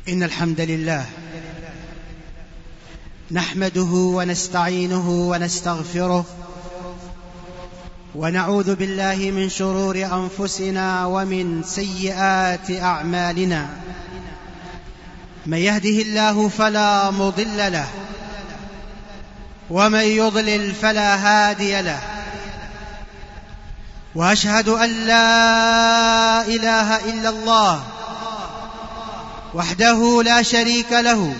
إن الحمد لله نحمده ونستعينه ونستغفره ونعوذ بالله من شرور أنفسنا ومن سيئات أعمالنا. من يهده الله فلا مضل له ومن يضلل فلا هادي له، وأشهد أن لا إله إلا الله وحده لا شريك له،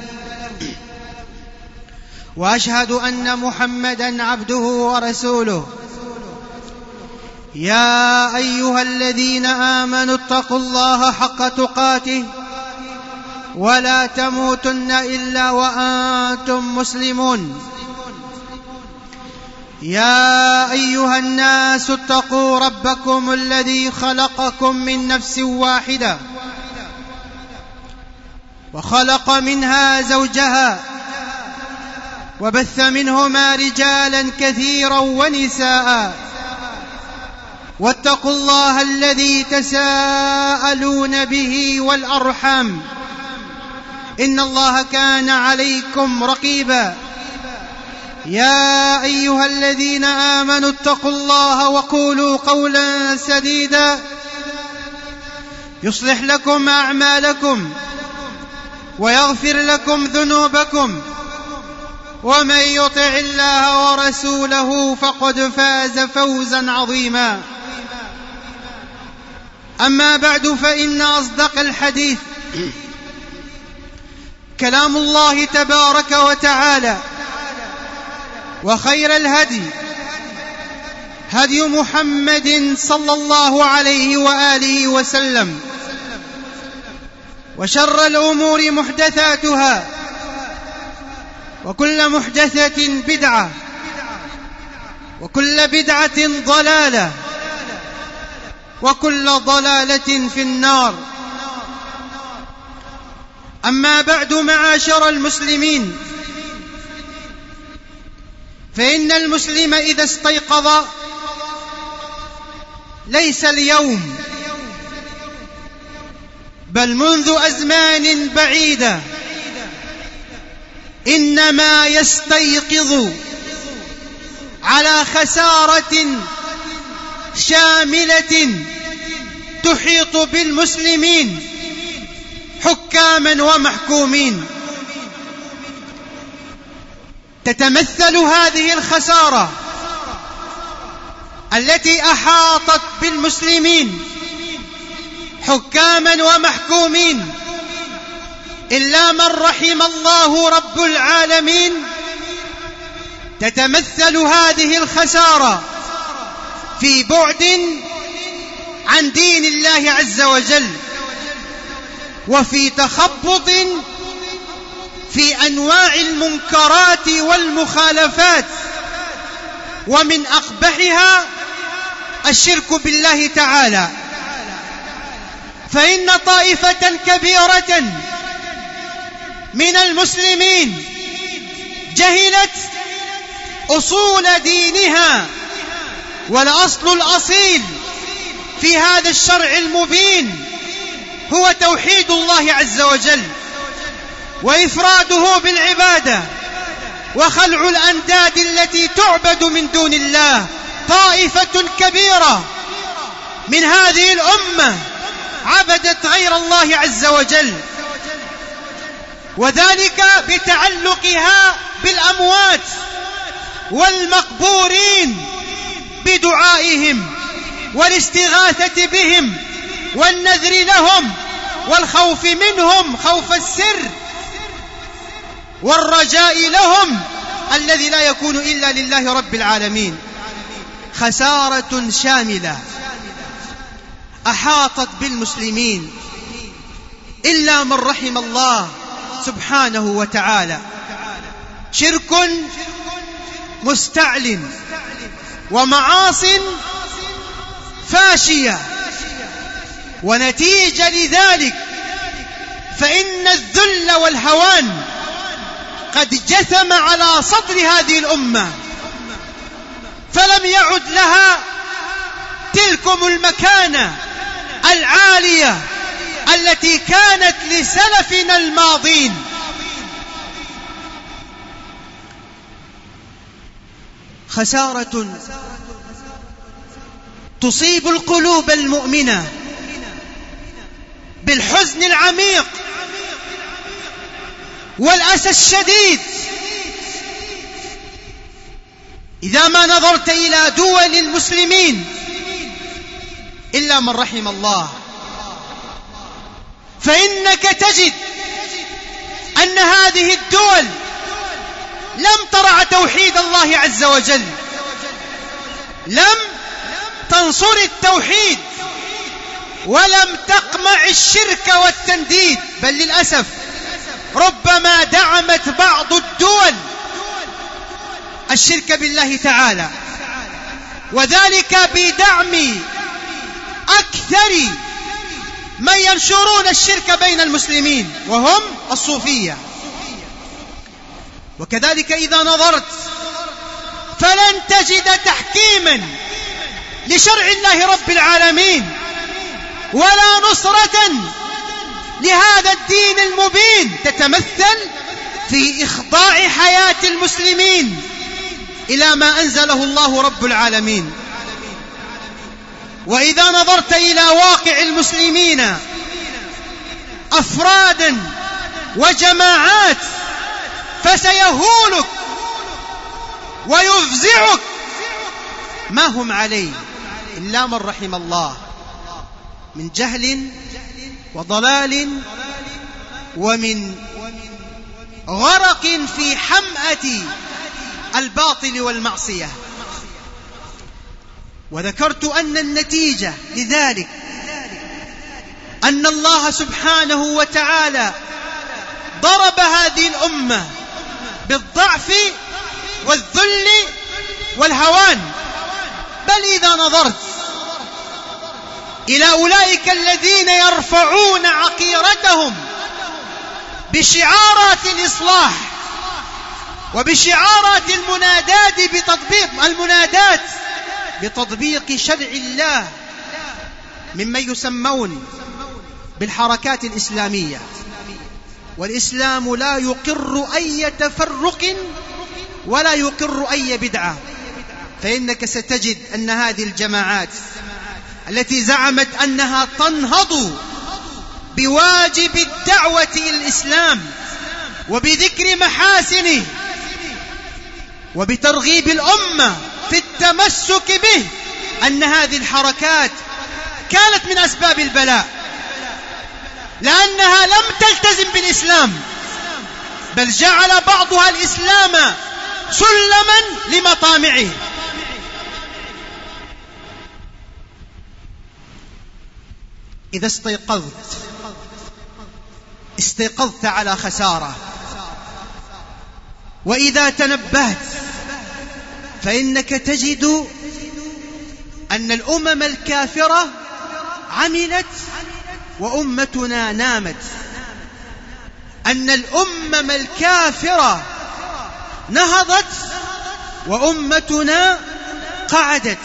وأشهد أن محمدًا عبده ورسوله. يا أيها الذين آمنوا اتقوا الله حق تقاته ولا تموتن إلا وأنتم مسلمون. يا أيها الناس اتقوا ربكم الذي خلقكم من نفس واحدة وخلق منها زوجها وبث منهما رجالا كثيرا ونساء، واتقوا الله الذي تساءلون به والأرحام إن الله كان عليكم رقيبا. يا أيها الذين آمنوا اتقوا الله وقولوا قولا سديدا يصلح لكم أعمالكم ويغفر لكم ذنوبكم، ومن يطع الله ورسوله فقد فاز فوزا عظيما. أما بعد، فإن أصدق الحديث كلام الله تبارك وتعالى، وخير الهدي هدي محمد صلى الله عليه وآله وسلم، وشر الأمور محدثاتها، وكل محدثة بدعة، وكل بدعة ضلالة، وكل ضلالة في النار. أما بعد، معاشر المسلمين، فإن المسلم إذا استيقظ ليس اليوم بل منذ أزمان بعيدة إنما يستيقظ على خسارة شاملة تحيط بالمسلمين حكاما ومحكومين. تتمثل هذه الخسارة التي أحاطت بالمسلمين حكاما ومحكومين إلا من رحم الله رب العالمين. تتمثل هذه الخسارة في بعد عن دين الله عز وجل، وفي تخبط في أنواع المنكرات والمخالفات، ومن أقبحها الشرك بالله تعالى. فإن طائفة كبيرة من المسلمين جهلت أصول دينها، والأصل الأصيل في هذا الشرع المبين هو توحيد الله عز وجل وإفراده بالعبادة، وخلع الأنداد التي تعبد من دون الله. طائفة كبيرة من هذه الأمة عبدت غير الله عز وجل، وذلك بتعلقها بالأموات والمقبورين، بدعائهم والاستغاثة بهم والنذر لهم والخوف منهم خوف السر، والرجاء لهم الذي لا يكون إلا لله رب العالمين. خسارة شاملة أحاطت بالمسلمين إلا من رحم الله سبحانه وتعالى. شرك مستعل، ومعاص فاشية، ونتيجة لذلك فإن الذل والهوان قد جثم على صدر هذه الأمة، فلم يعد لها تلكم المكانة العالية التي كانت لسلفنا الماضين. خسارة تصيب القلوب المؤمنة بالحزن العميق والأسى الشديد إذا ما نظرت إلى دول المسلمين إلا من رحم الله، فإنك تجد أن هذه الدول لم ترع توحيد الله عز وجل، لم تنصر التوحيد، ولم تقمع الشرك والتنديد، بل للأسف ربما دعمت بعض الدول الشرك بالله تعالى، وذلك بدعم أكثر من ينشرون الشرك بين المسلمين وهم الصوفية. وكذلك إذا نظرت فلن تجد تحكيما لشرع الله رب العالمين ولا نصرة لهذا الدين المبين تتمثل في إخضاع حياة المسلمين إلى ما أنزله الله رب العالمين. وإذا نظرت إلى واقع المسلمين أفرادا وجماعات فسيهولك ويفزعك ما هم عليه إلا من رحم الله من جهل وضلال ومن غرق في حمأة الباطل والمعصية. وذكرت أن النتيجة لذلك أن الله سبحانه وتعالى ضرب هذه الأمة بالضعف والذل والهوان. بل إذا نظرت إلى أولئك الذين يرفعون عقيرتهم بشعارات الإصلاح وبشعارات المنادات بتطبيق شرع الله ممن يسمون بالحركات الإسلامية، والإسلام لا يقر أي تفرق ولا يقر أي بدعة، فإنك ستجد أن هذه الجماعات التي زعمت أنها تنهض بواجب الدعوة إلى الإسلام وبذكر محاسنه وبترغيب الأمة في التمسك به، أن هذه الحركات كانت من أسباب البلاء، لأنها لم تلتزم بالإسلام، بل جعل بعضها الإسلام سلما لمطامعه. إذا استيقظت على خسارة، وإذا تنبهت فإنك تجد أن الأمم الكافرة عملت وأمتنا نامت، أن الأمم الكافرة نهضت وأمتنا قعدت.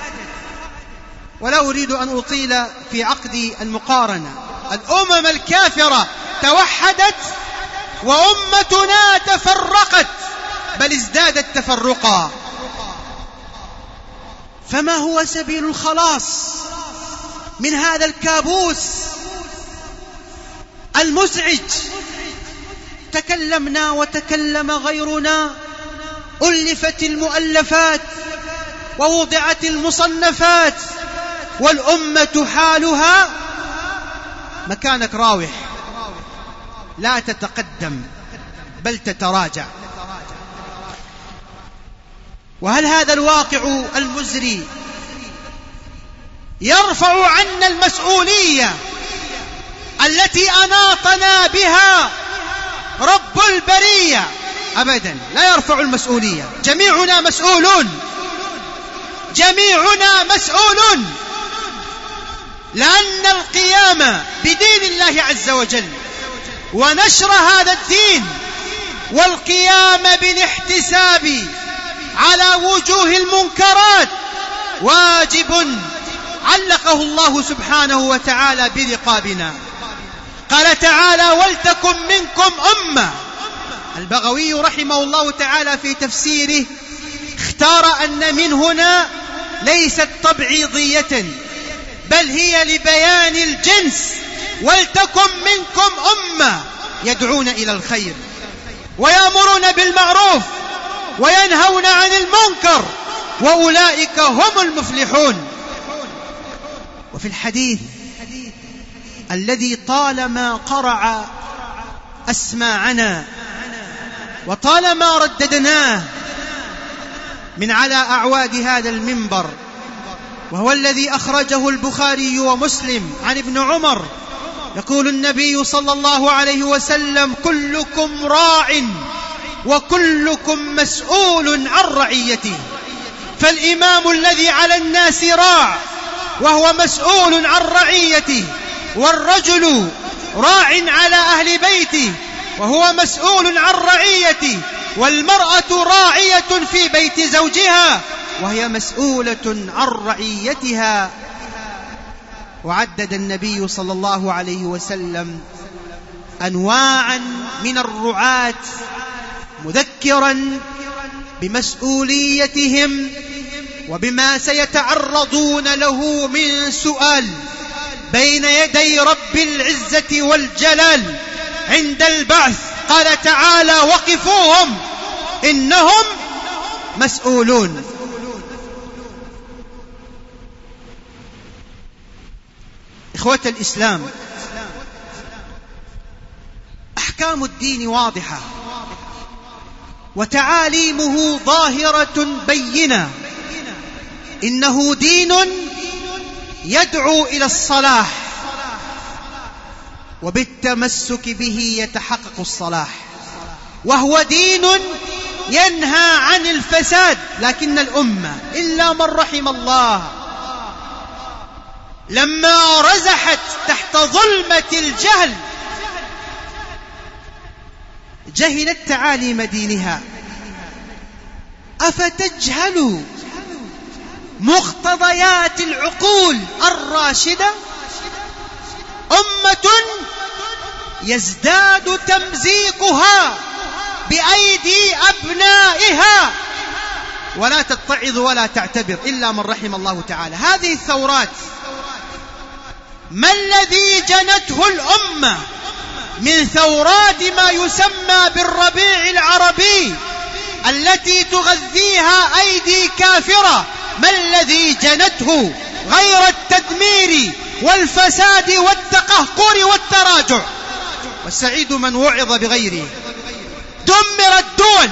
ولا أريد أن أطيل في عقد المقارنة، الأمم الكافرة توحدت وأمتنا تفرقت، بل ازدادت تفرقا. فما هو سبيل الخلاص من هذا الكابوس المزعج؟ تكلمنا وتكلم غيرنا، ألفت المؤلفات ووضعت المصنفات، والأمة حالها مكانك راوح، لا تتقدم بل تتراجع. وهل هذا الواقع المزري يرفع عنا المسؤولية التي أناطنا بها رب البرية؟ أبدا لا يرفع المسؤولية، جميعنا مسؤولون، جميعنا مسؤولون، لأن القيام بدين الله عز وجل ونشر هذا الدين والقيام بالاحتساب على وجوه المنكرات واجب علقه الله سبحانه وتعالى برقابنا. قال تعالى: ولتكن منكم أمة. البغوي رحمه الله تعالى في تفسيره اختار أن من هنا ليست تبعيضية، بل هي لبيان الجنس. ولتكن منكم أمة يدعون إلى الخير ويأمرون بالمعروف وينهون عن المنكر وأولئك هم المفلحون. وفي الحديث الذي طالما قرع أسماعنا وطالما رددناه من على أعواد هذا المنبر، وهو الذي أخرجه البخاري ومسلم عن ابن عمر، يقول النبي صلى الله عليه وسلم: كلكم راع وكلكم مسؤول عن رعيته. فالإمام الذي على الناس راع وهو مسؤول عن رعيته، والرجل راع على أهل بيته وهو مسؤول عن رعيته، والمرأة راعية في بيت زوجها وهي مسؤولة عن رعيتها. وعدد النبي صلى الله عليه وسلم أنواعا من الرعاة، مذكرا بمسؤوليتهم وبما سيتعرضون له من سؤال بين يدي رب العزة والجلال عند البعث. قال تعالى: وقفوهم إنهم مسؤولون. إخوة الإسلام، أحكام الدين واضحة وتعاليمه ظاهرة بينة. إنه دين يدعو إلى الصلاح، وبالتمسك به يتحقق الصلاح، وهو دين ينهى عن الفساد. لكن الأمة إلا من رحم الله لما رزحت تحت ظلمة الجهل جهلت تعاليم دينها. أفتجهل مقتضيات العقول الراشدة؟ أمة يزداد تمزيقها بأيدي أبنائها ولا تتعظ ولا تعتبر إلا من رحم الله تعالى. هذه الثورات ما الذي جنته الأمة من ثورات ما يسمى بالربيع العربي التي تغذيها أيدي كافرة؟ ما الذي جنته غير التدمير والفساد والتقهقر والتراجع؟ والسعيد من وعظ بغيره. دمرت دول،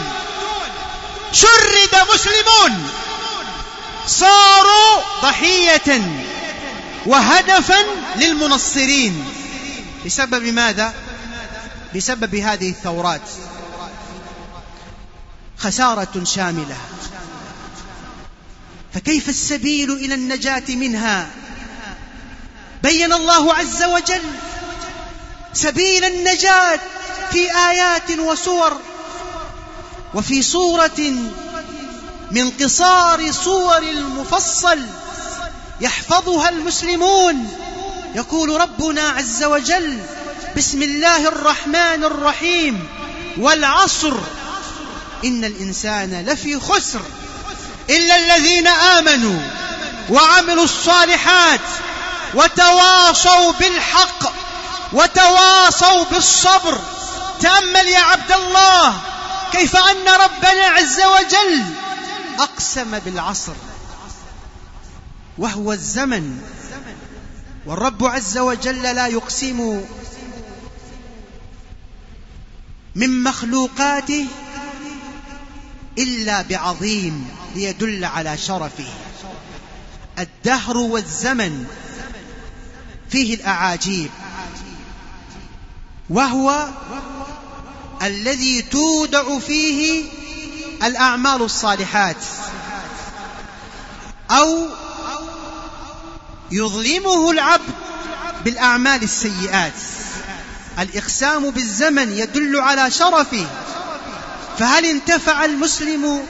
شرد مسلمون، صاروا ضحية وهدفا للمنصرين. بسبب ماذا؟ بسبب هذه الثورات. خسارة شاملة. فكيف السبيل إلى النجاة منها؟ بين الله عز وجل سبيل النجاة في آيات وسور. وفي سورة من قصار صور المفصل يحفظها المسلمون يقول ربنا عز وجل: بسم الله الرحمن الرحيم، والعصر إن الإنسان لفي خسر إلا الذين آمنوا وعملوا الصالحات وتواصوا بالحق وتواصوا بالصبر. تأمل يا عبد الله كيف أن ربنا عز وجل أقسم بالعصر وهو الزمن، والرب عز وجل لا يقسم من مخلوقاته إلا بعظيم ليدل على شرفه. الدهر والزمن فيه الأعاجيب، وهو الذي تودع فيه الأعمال الصالحات أو يظلمه العبد بالأعمال السيئات. الإقسام بالزمن يدل على شرفه. فهل انتفع المسلم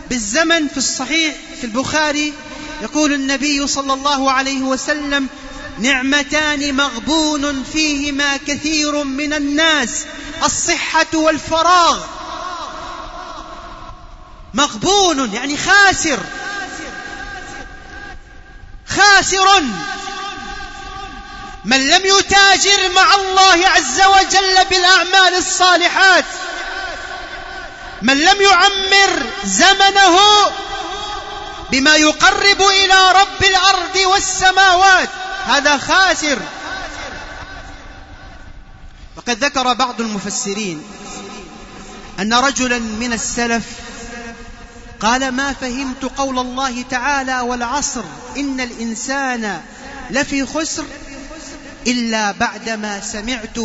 بالزمن؟ في الصحيح في البخاري يقول النبي صلى الله عليه وسلم: نعمتان مغبون فيهما كثير من الناس: الصحة والفراغ. مغبون يعني خاسر، خاسر من لم يتاجر مع الله عز وجل بالأعمال الصالحات، من لم يعمر زمنه بما يقرب إلى رب الأرض والسماوات، هذا خاسر. وقد ذكر بعض المفسرين أن رجلا من السلف قال: ما فهمت قول الله تعالى: والعصر إن الإنسان لفي خسر، إلا بعدما سمعت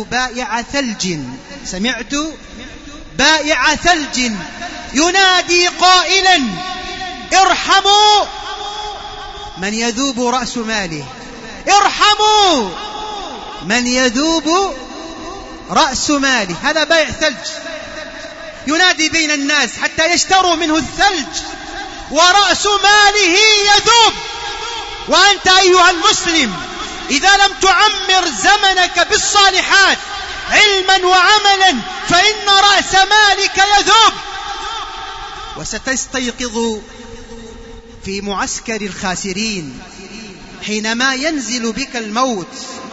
بائع ثلج ينادي قائلا: ارحموا من يذوب رأس ماله، ارحموا من يذوب رأس ماله. هذا بائع ثلج ينادي بين الناس حتى يشتروا منه الثلج ورأس ماله يذوب. وأنت أيها المسلم إذا لم تعمر زمنك بالصالحات علما وعملا فإن رأس مالك يذوب، وستستيقظ في معسكر الخاسرين حينما ينزل بك الموت.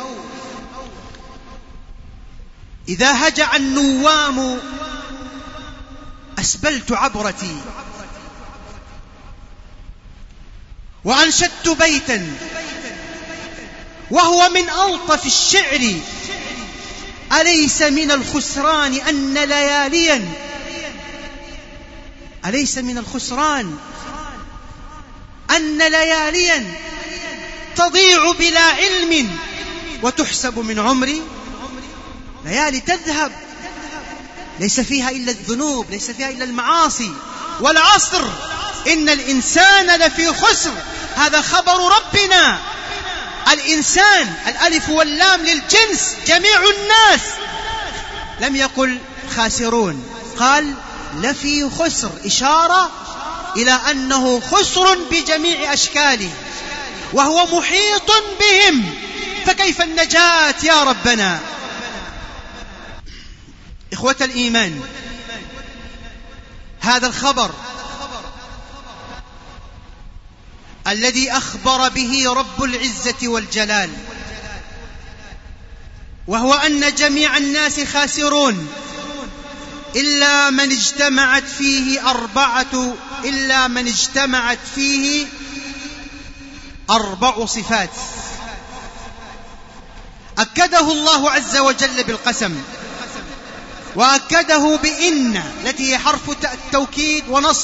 إذا هجع النوام أسبلت عبرتي وأنشدت بيتا وهو من ألطف الشعر: أليس من الخسران أن لياليا، أليس من الخسران أن لياليا تضيع بلا علم وتحسب من عمري. ليالي تذهب ليس فيها إلا الذنوب، ليس فيها إلا المعاصي. والعصر إن الإنسان لفي خسر، هذا خبر ربنا. الإنسان، الألف واللام للجنس، جميع الناس، لم يقل خاسرون، قال لفي خسر، إشارة إلى أنه خسر بجميع أشكاله وهو محيط بهم، فكيف النجاة يا ربنا؟ إخوة الإيمان، هذا الخبر الذي أخبر به رب العزة والجلال، وهو أن جميع الناس خاسرون إلا من اجتمعت فيه أربع صفات أكده الله عز وجل بالقسم، وأكده بإن التي هي حرف التوكيد ونصب.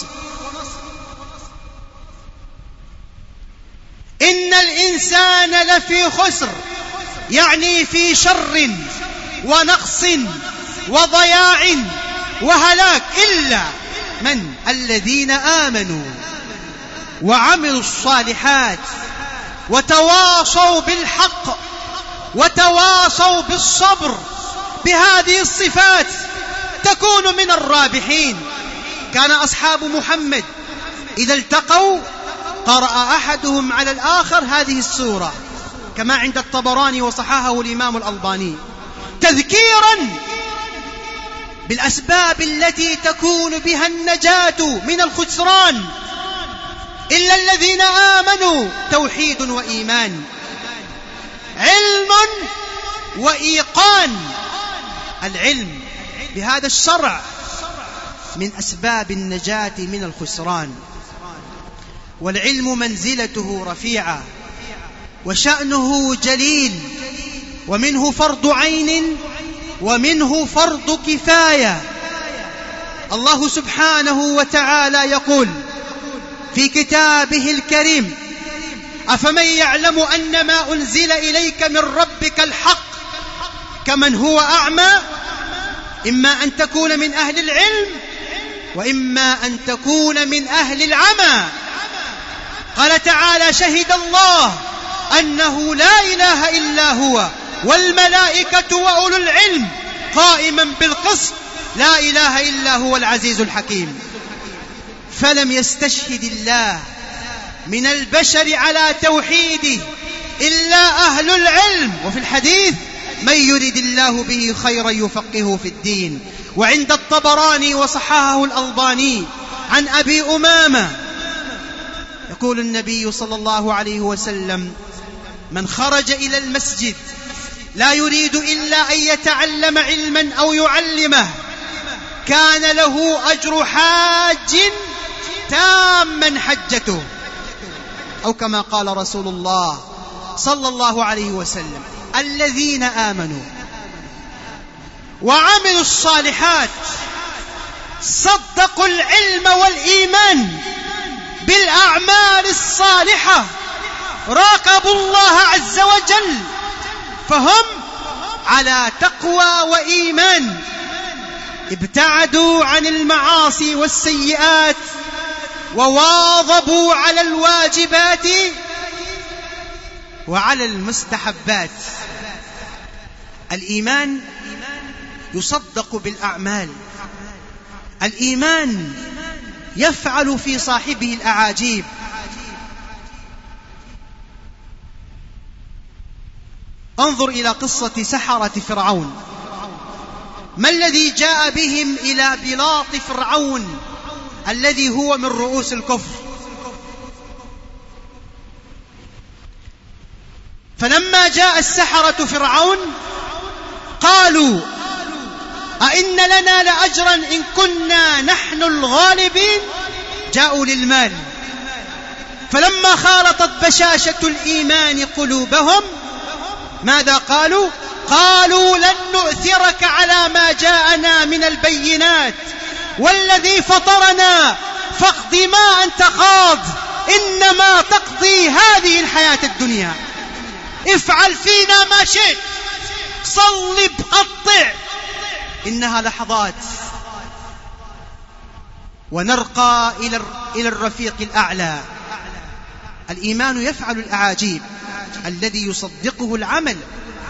إن الإنسان لفي خسر، يعني في شر ونقص وضياع وهلاك، إلا من الذين آمنوا وعملوا الصالحات وتواصوا بالحق وتواصوا بالصبر. بهذه الصفات تكون من الرابحين. كان أصحاب محمد إذا التقوا قرأ أحدهم على الآخر هذه السورة، كما عند الطبراني وصححه الإمام الألباني، تذكيرا بالأسباب التي تكون بها النجاة من الخسران. إلا الذين آمنوا، توحيد وإيمان، علم وإيقان. العلم بهذا الشرع من أسباب النجاة من الخسران، والعلم منزلته رفيعة وشأنه جليل، ومنه فرض عين ومنه فرض كفاية. الله سبحانه وتعالى يقول في كتابه الكريم: أفمن يعلم أن ما أنزل إليك من ربك الحق كمن هو أعمى؟ إما أن تكون من أهل العلم وإما أن تكون من أهل العمى. قال تعالى: شهد الله أنه لا إله إلا هو والملائكة وأولو العلم قائما بالقسط لا إله إلا هو العزيز الحكيم. فلم يستشهد الله من البشر على توحيده إلا أهل العلم. وفي الحديث: من يرد الله به خيرا يفقهه في الدين. وعند الطبراني وصححه الألباني عن أبي أمامة يقول النبي صلى الله عليه وسلم: من خرج إلى المسجد لا يريد إلا أن يتعلم علما أو يعلمه كان له أجر حاج تاما حجته، أو كما قال رسول الله صلى الله عليه وسلم: الذين آمنوا وعملوا الصالحات صدقوا العلم والإيمان بالأعمال الصالحة راقبوا الله عز وجل فهم على تقوى وإيمان، ابتعدوا عن المعاصي والسيئات وواظبوا على الواجبات وعلى المستحبات. الإيمان يصدق بالأعمال، الإيمان يفعل في صاحبه الأعاجيب. انظر إلى قصة سحرة فرعون، ما الذي جاء بهم إلى بلاط فرعون الذي هو من رؤوس الكفر؟ فلما جاء السحرة فرعون قالوا: أئن لنا لأجرا إن كنا نحن الغالبين. جاءوا للمال، فلما خالطت بشاشة الإيمان قلوبهم ماذا قالوا؟ قالوا: لن نؤثرك على ما جاءنا من البينات والذي فطرنا فاقض ما أنت قاض إنما تقضي هذه الحياة الدنيا، افعل فينا ما شئت، صلب قطع، إنها لحظات ونرقى إلى الرفيق الأعلى. الإيمان يفعل الأعاجيب الذي يصدقه العمل.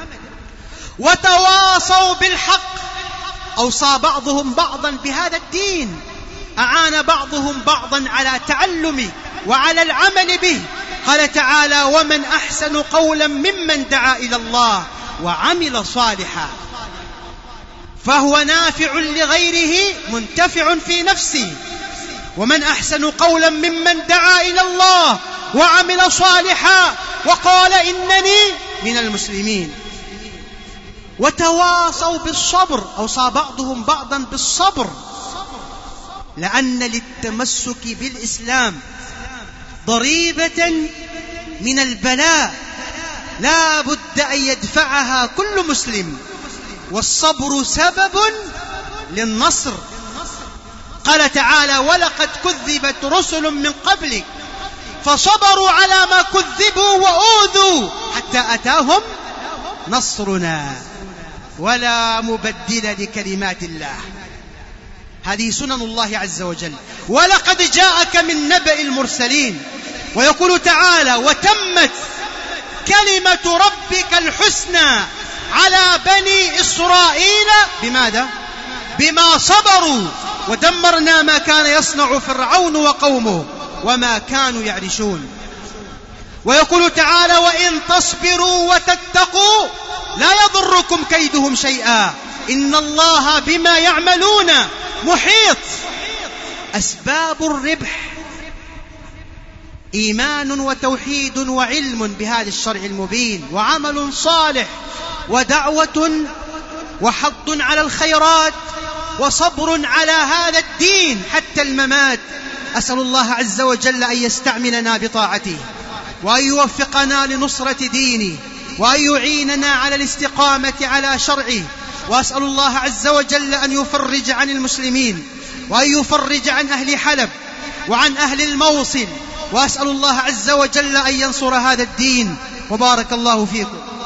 وتواصوا بالحق، أوصى بعضهم بعضا بهذا الدين، أعان بعضهم بعضا على تعلمه وعلى العمل به. قال تعالى: ومن أحسن قولا ممن دعا إلى الله وعمل صالحا. فهو نافع لغيره منتفع في نفسه. ومن أحسن قولا ممن دعا إلى الله وعمل صالحا وقال إنني من المسلمين. وتواصوا بالصبر، أوصى بعضهم بعضا بالصبر، لأن للتمسك بالإسلام ضريبة من البلاء لا بد أن يدفعها كل مسلم، والصبر سبب للنصر. قال تعالى: ولقد كذبت رسل من قبلك فصبروا على ما كذبوا وأوذوا حتى أتاهم نصرنا ولا مبدل لكلمات الله. هذه سنن الله عز وجل. ولقد جاءك من نبأ المرسلين. ويقول تعالى: وتمت كلمة ربك الحسنى على بني إسرائيل بماذا؟ بما صبروا ودمرنا ما كان يصنع فرعون وقومه وما كانوا يعرشون. ويقول تعالى: وإن تصبروا وتتقوا لا يضركم كيدهم شيئا إن الله بما يعملون محيط. أسباب الربح إيمان وتوحيد وعلم بهذا الشرع المبين، وعمل صالح، ودعوة، وحض على الخيرات، وصبر على هذا الدين حتى الممات. أسأل الله عز وجل أن يستعملنا بطاعته، وأن يوفقنا لنصرة دينه، وأن يعيننا على الاستقامة على شرعه. وأسأل الله عز وجل أن يفرج عن المسلمين، وأن يفرج عن أهل حلب وعن أهل الموصل. وأسأل الله عز وجل أن ينصر هذا الدين. وبارك الله فيكم.